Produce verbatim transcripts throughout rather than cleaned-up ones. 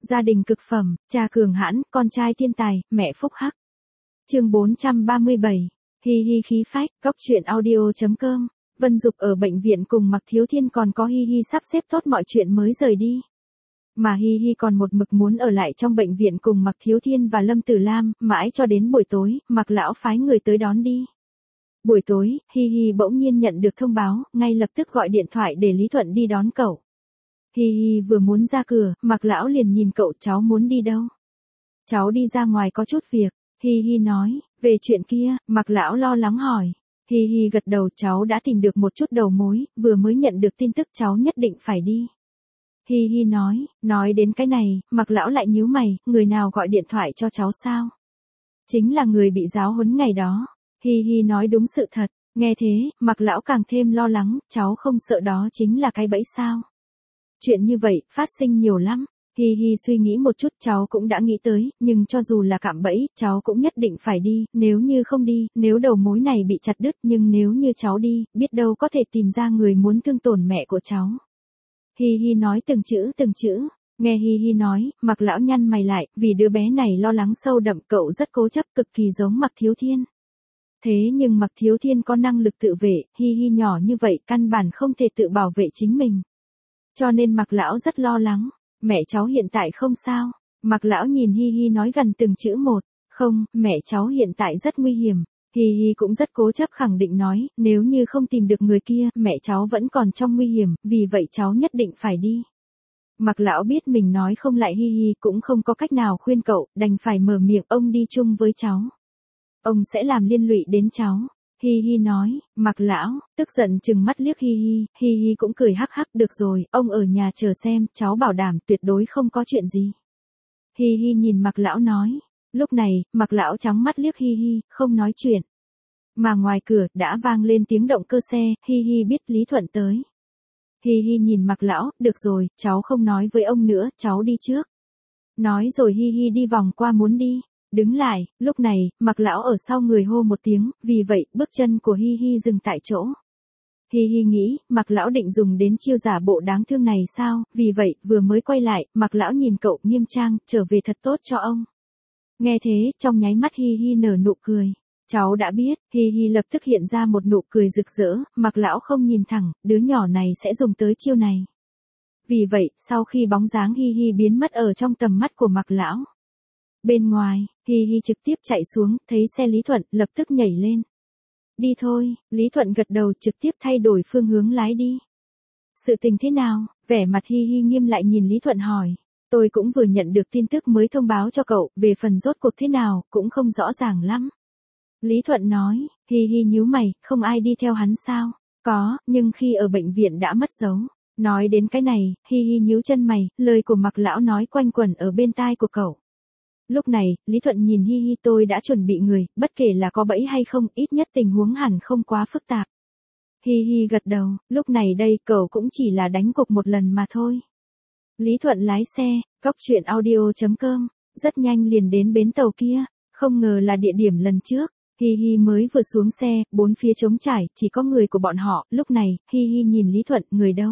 Gia đình cực phẩm, cha cường hãn, con trai thiên tài, mẹ phúc hắc. Chương bốn trăm ba mươi bảy. Hi hi khí phách, góc truyện audio chấm com. Vân Dục ở bệnh viện cùng Mạc Thiếu Thiên còn có Hi hi sắp xếp tốt mọi chuyện mới rời đi. Mà Hi hi còn một mực muốn ở lại trong bệnh viện cùng Mạc Thiếu Thiên và Lâm Tử Lam, mãi cho đến buổi tối, Mạc lão phái người tới đón đi. Buổi tối, Hi hi bỗng nhiên nhận được thông báo, ngay lập tức gọi điện thoại để Lý Thuận đi đón cậu. Hi hi vừa muốn ra cửa, Mạc lão liền nhìn cậu, cháu muốn đi đâu? Cháu đi ra ngoài có chút việc. Hi hi nói, về chuyện kia, Mạc lão lo lắng hỏi. Hi hi gật đầu, cháu đã tìm được một chút đầu mối, vừa mới nhận được tin tức cháu nhất định phải đi. Hi hi nói, nói đến cái này, Mạc lão lại nhíu mày, người nào gọi điện thoại cho cháu sao? Chính là người bị giáo huấn ngày đó. Hi hi nói đúng sự thật, nghe thế, Mạc lão càng thêm lo lắng, cháu không sợ đó chính là cái bẫy sao? Chuyện như vậy, phát sinh nhiều lắm. Hi hi suy nghĩ một chút, cháu cũng đã nghĩ tới, nhưng cho dù là cạm bẫy, cháu cũng nhất định phải đi, nếu như không đi, nếu đầu mối này bị chặt đứt, nhưng nếu như cháu đi, biết đâu có thể tìm ra người muốn thương tổn mẹ của cháu. Hi hi nói từng chữ từng chữ, nghe Hi hi nói, Mạc lão nhăn mày lại, vì đứa bé này lo lắng sâu đậm, cậu rất cố chấp, cực kỳ giống Mạc Thiếu Thiên. Thế nhưng Mạc Thiếu Thiên có năng lực tự vệ, Hi hi nhỏ như vậy căn bản không thể tự bảo vệ chính mình. Cho nên Mạc lão rất lo lắng. Mẹ cháu hiện tại không sao. Mạc lão nhìn Hi hi nói gần từng chữ một. Không, mẹ cháu hiện tại rất nguy hiểm. Hi hi cũng rất cố chấp khẳng định nói, nếu như không tìm được người kia, mẹ cháu vẫn còn trong nguy hiểm, vì vậy cháu nhất định phải đi. Mạc lão biết mình nói không lại Hi hi, cũng không có cách nào khuyên cậu, đành phải mở miệng, ông đi chung với cháu. Ông sẽ làm liên lụy đến cháu. Hi hi nói, Mạc lão, tức giận chừng mắt liếc Hi hi, Hi hi cũng cười hắc hắc, được rồi, ông ở nhà chờ xem, cháu bảo đảm tuyệt đối không có chuyện gì. Hi hi nhìn Mạc lão nói, lúc này, Mạc lão trắng mắt liếc Hi hi, không nói chuyện. Mà ngoài cửa, đã vang lên tiếng động cơ xe, Hi hi biết Lý Thuận tới. Hi hi nhìn Mạc lão, được rồi, cháu không nói với ông nữa, cháu đi trước. Nói rồi Hi hi đi vòng qua muốn đi. Đứng lại, lúc này, Mạc lão ở sau người hô một tiếng, vì vậy, bước chân của Hi hi dừng tại chỗ. Hi hi nghĩ, Mạc lão định dùng đến chiêu giả bộ đáng thương này sao, vì vậy, vừa mới quay lại, Mạc lão nhìn cậu, nghiêm trang, trở về thật tốt cho ông. Nghe thế, trong nháy mắt Hi hi nở nụ cười. Cháu đã biết, Hi hi lập tức hiện ra một nụ cười rực rỡ, Mạc lão không nhìn thẳng, đứa nhỏ này sẽ dùng tới chiêu này. Vì vậy, sau khi bóng dáng Hi hi biến mất ở trong tầm mắt của Mạc lão. Bên ngoài, Hi hi trực tiếp chạy xuống, thấy xe Lý Thuận, lập tức nhảy lên. Đi thôi, Lý Thuận gật đầu, trực tiếp thay đổi phương hướng lái đi. Sự tình thế nào? Vẻ mặt Hi hi nghiêm lại nhìn Lý Thuận hỏi. Tôi cũng vừa nhận được tin tức mới thông báo cho cậu, về phần rốt cuộc thế nào, cũng không rõ ràng lắm. Lý Thuận nói, Hi hi nhíu mày, không ai đi theo hắn sao? Có, nhưng khi ở bệnh viện đã mất dấu. Nói đến cái này, Hi hi nhíu chân mày, lời của Mạc lão nói quanh quẩn ở bên tai của cậu. Lúc này, Lý Thuận nhìn Hi hi, tôi đã chuẩn bị người, bất kể là có bẫy hay không, ít nhất tình huống hẳn không quá phức tạp. Hi hi gật đầu, lúc này đây, cậu cũng chỉ là đánh cuộc một lần mà thôi. Lý Thuận lái xe, góc truyện audio chấm com, rất nhanh liền đến bến tàu kia, không ngờ là địa điểm lần trước. Hi hi mới vừa xuống xe, bốn phía trống trải, chỉ có người của bọn họ, lúc này, Hi hi nhìn Lý Thuận, người đâu?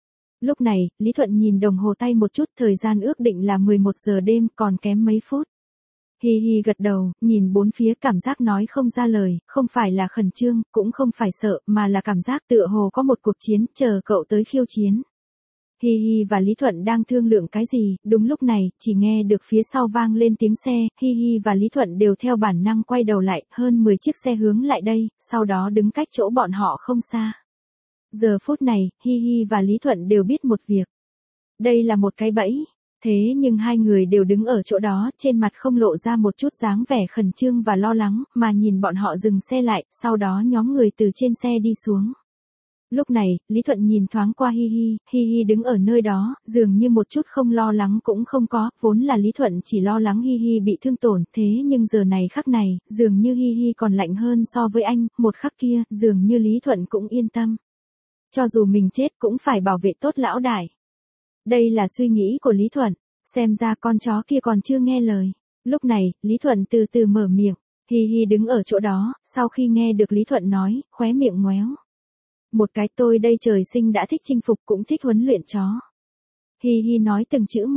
Lúc này, Lý Thuận nhìn đồng hồ tay một chút, thời gian ước định là mười một giờ đêm, còn kém mấy phút. Hi hi gật đầu, nhìn bốn phía, cảm giác nói không ra lời, không phải là khẩn trương, cũng không phải sợ, mà là cảm giác tựa hồ có một cuộc chiến, chờ cậu tới khiêu chiến. Hi hi và Lý Thuận đang thương lượng cái gì, đúng lúc này, chỉ nghe được phía sau vang lên tiếng xe, Hi hi và Lý Thuận đều theo bản năng quay đầu lại, hơn mười chiếc xe hướng lại đây, sau đó đứng cách chỗ bọn họ không xa. Giờ phút này, Hi hi và Lý Thuận đều biết một việc. Đây là một cái bẫy. Thế nhưng hai người đều đứng ở chỗ đó, trên mặt không lộ ra một chút dáng vẻ khẩn trương và lo lắng, mà nhìn bọn họ dừng xe lại, sau đó nhóm người từ trên xe đi xuống. Lúc này, Lý Thuận nhìn thoáng qua Hi hi, Hi hi đứng ở nơi đó, dường như một chút không lo lắng cũng không có, vốn là Lý Thuận chỉ lo lắng Hi hi bị thương tổn, thế nhưng giờ này khắc này, dường như Hi hi còn lạnh hơn so với anh, một khắc kia, dường như Lý Thuận cũng yên tâm. Cho dù mình chết cũng phải bảo vệ tốt lão đại. Đây là suy nghĩ của Lý Thuận, xem ra con chó kia còn chưa nghe lời. Lúc này, Lý Thuận từ từ mở miệng, Hi hi đứng ở chỗ đó, sau khi nghe được Lý Thuận nói, khóe miệng ngoéo. Một cái, tôi đây trời sinh đã thích chinh phục cũng thích huấn luyện chó. Hi hi nói từng chữ một,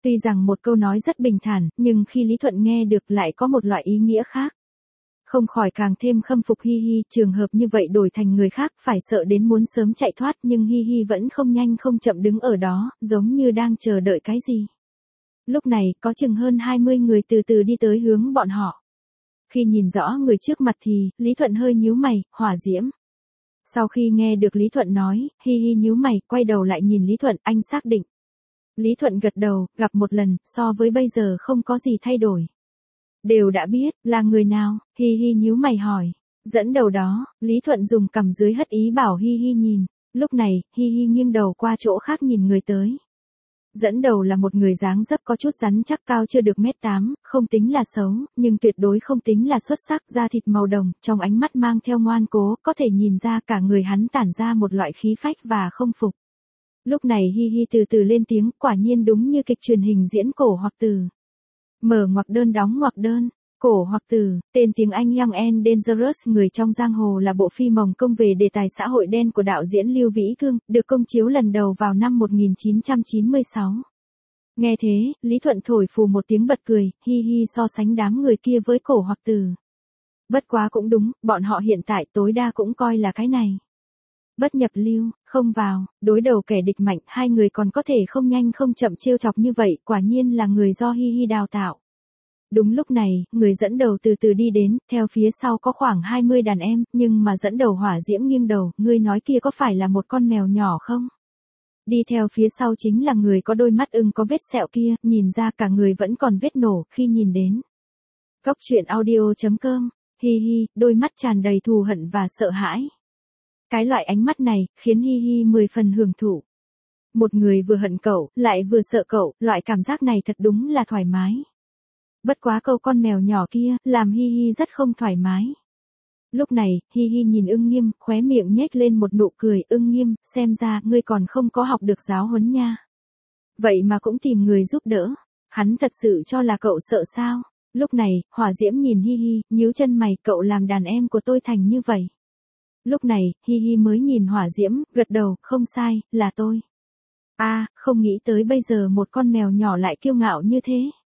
Tuy rằng một câu nói rất bình thản, nhưng khi Lý Thuận nghe được lại có một loại ý nghĩa khác. Không khỏi càng thêm khâm phục Hi Hi, trường hợp như vậy đổi thành người khác phải sợ đến muốn sớm chạy thoát, nhưng Hi Hi vẫn không nhanh không chậm đứng ở đó, giống như đang chờ đợi cái gì. Lúc này, có chừng hơn hai mươi người từ từ đi tới hướng bọn họ. Khi nhìn rõ người trước mặt thì, Lý Thuận hơi nhíu mày, hỏa diễm. Sau khi nghe được Lý Thuận nói, Hi Hi nhíu mày, quay đầu lại nhìn Lý Thuận, anh xác định. Lý Thuận gật đầu, gặp một lần, so với bây giờ không có gì thay đổi. Đều đã biết, là người nào, Hi Hi nhíu mày hỏi. Dẫn đầu đó, Lý Thuận dùng cằm dưới hất ý bảo Hi Hi nhìn. Lúc này, Hi Hi nghiêng đầu qua chỗ khác nhìn người tới. Dẫn đầu là một người dáng dấp có chút rắn chắc, cao chưa được mét tám, không tính là xấu, nhưng tuyệt đối không tính là xuất sắc, da thịt màu đồng, trong ánh mắt mang theo ngoan cố, có thể nhìn ra cả người hắn tản ra một loại khí phách và không phục. Lúc này Hi Hi từ từ lên tiếng, quả nhiên đúng như kịch truyền hình diễn cổ hoặc từ. Mở ngoặc đơn đóng ngoặc đơn. Cổ hoặc từ, tên tiếng Anh Young and Dangerous, người trong giang hồ là bộ phim Hồng Kông về đề tài xã hội đen của đạo diễn Lưu Vĩ Cương, được công chiếu lần đầu vào năm một nghìn chín trăm chín mươi sáu. Nghe thế, Lý Thuận thổi phù một tiếng bật cười, Hi Hi so sánh đám người kia với cổ hoặc từ. Bất quá cũng đúng, bọn họ hiện tại tối đa cũng coi là cái này. Bất nhập lưu, không vào, đối đầu kẻ địch mạnh, hai người còn có thể không nhanh không chậm trêu chọc như vậy, quả nhiên là người do Hi Hi đào tạo. Đúng lúc này, người dẫn đầu từ từ đi đến, theo phía sau có khoảng hai mươi đàn em, nhưng mà dẫn đầu hỏa diễm nghiêng đầu, ngươi nói kia có phải là một con mèo nhỏ không? Đi theo phía sau chính là người có đôi mắt ưng có vết sẹo kia, nhìn ra cả người vẫn còn vết nổ khi nhìn đến. Cốc truyện audio chấm com, Hi Hi, đôi mắt tràn đầy thù hận và sợ hãi. Cái loại ánh mắt này, khiến Hi Hi mười phần hưởng thụ. Một người vừa hận cậu, lại vừa sợ cậu, loại cảm giác này thật đúng là thoải mái. Bất quá câu con mèo nhỏ kia, làm Hi Hi rất không thoải mái. Lúc này, Hi Hi nhìn Ưng Nghiêm, khóe miệng nhếch lên một nụ cười, Ưng Nghiêm, xem ra, ngươi còn không có học được giáo huấn nha. Vậy mà cũng tìm người giúp đỡ. Hắn thật sự cho là cậu sợ sao? Lúc này, hỏa diễm nhìn Hi Hi, nhíu chân mày, cậu làm đàn em của tôi thành như vậy. Lúc này, Hi Hi mới nhìn hỏa diễm, gật đầu, không sai, là tôi. a à, không nghĩ tới bây giờ một con mèo nhỏ lại kiêu ngạo như thế.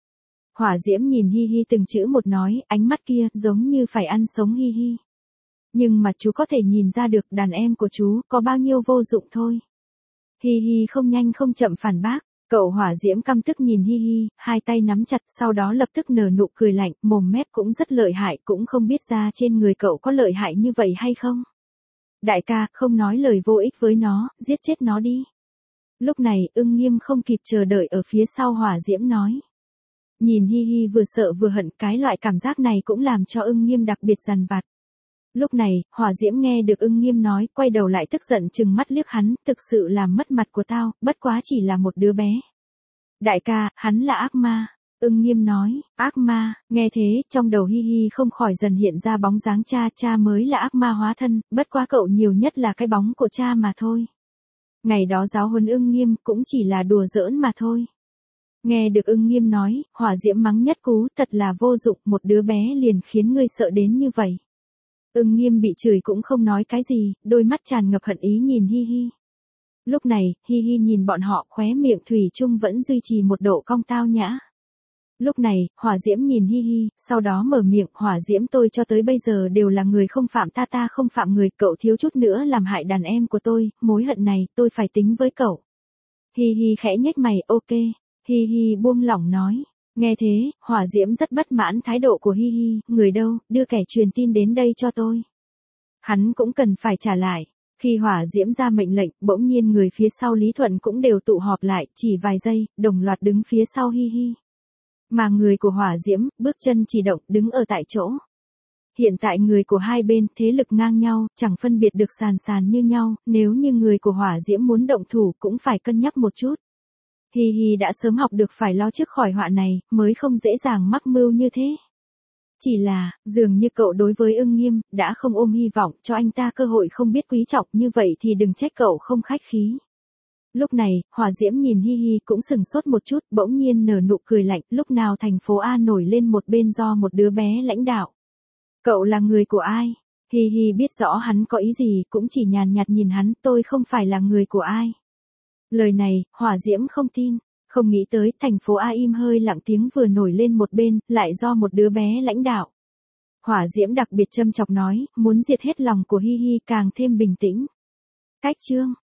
Hỏa diễm nhìn Hi Hi từng chữ một nói, ánh mắt kia giống như phải ăn sống Hi Hi. Nhưng mà chú có thể nhìn ra được đàn em của chú có bao nhiêu vô dụng thôi. Hi Hi không nhanh không chậm phản bác, cậu hỏa diễm căm tức nhìn Hi Hi, hai tay nắm chặt, sau đó lập tức nở nụ cười lạnh, mồm mép cũng rất lợi hại, cũng không biết ra trên người cậu có lợi hại như vậy hay không. Đại ca, không nói lời vô ích với nó, giết chết nó đi. Lúc này, Ưng Nghiêm không kịp chờ đợi ở phía sau hỏa diễm nói. Nhìn Hi Hi vừa sợ vừa hận, cái loại cảm giác này cũng làm cho Ưng Nghiêm đặc biệt dằn vặt. Lúc này, hỏa diễm nghe được Ưng Nghiêm nói, quay đầu lại tức giận trừng mắt liếc hắn, thực sự làm mất mặt của tao, bất quá chỉ là một đứa bé. Đại ca, hắn là ác ma. Ưng Nghiêm nói, ác ma, nghe thế, trong đầu Hi Hi không khỏi dần hiện ra bóng dáng cha, cha mới là ác ma hóa thân, bất quá cậu nhiều nhất là cái bóng của cha mà thôi. Ngày đó giáo huấn Ưng Nghiêm cũng chỉ là đùa giỡn mà thôi. Nghe được Ưng Nghiêm nói, hỏa diễm mắng nhất cú, thật là vô dụng, một đứa bé liền khiến ngươi sợ đến như vậy. Ưng Nghiêm bị chửi cũng không nói cái gì, đôi mắt tràn ngập hận ý nhìn Hi Hi. Lúc này, Hi Hi nhìn bọn họ, khóe miệng thủy chung vẫn duy trì một độ cong tao nhã. Lúc này, hỏa diễm nhìn Hi Hi, sau đó mở miệng, hỏa diễm tôi cho tới bây giờ đều là người không phạm ta ta không phạm người, cậu thiếu chút nữa làm hại đàn em của tôi, mối hận này, tôi phải tính với cậu. Hi Hi khẽ nhếch mày, ok. Hi Hi buông lỏng nói. Nghe thế, hỏa diễm rất bất mãn thái độ của Hi Hi, người đâu, đưa kẻ truyền tin đến đây cho tôi. Hắn cũng cần phải trả lại. Khi hỏa diễm ra mệnh lệnh, bỗng nhiên người phía sau Lý Thuận cũng đều tụ họp lại, chỉ vài giây, đồng loạt đứng phía sau Hi Hi. Mà người của hỏa diễm, bước chân chỉ động, đứng ở tại chỗ. Hiện tại người của hai bên, thế lực ngang nhau, chẳng phân biệt được sàn sàn như nhau, nếu như người của hỏa diễm muốn động thủ cũng phải cân nhắc một chút. Hi Hi đã sớm học được phải lo trước khỏi họa này, mới không dễ dàng mắc mưu như thế. Chỉ là, dường như cậu đối với Ưng Nghiêm, đã không ôm hy vọng cho anh ta cơ hội không biết quý trọng như vậy thì đừng trách cậu không khách khí. Lúc này, hỏa diễm nhìn Hi Hi cũng sừng sốt một chút, bỗng nhiên nở nụ cười lạnh, lúc nào thành phố A nổi lên một bên do một đứa bé lãnh đạo. Cậu là người của ai? Hi Hi biết rõ hắn có ý gì, cũng chỉ nhàn nhạt nhìn hắn, tôi không phải là người của ai. Lời này, hỏa diễm không tin. Không nghĩ tới, thành phố A im hơi lặng tiếng vừa nổi lên một bên, lại do một đứa bé lãnh đạo. Hỏa diễm đặc biệt châm chọc nói, muốn diệt hết lòng của Hi Hi càng thêm bình tĩnh. Cách chương.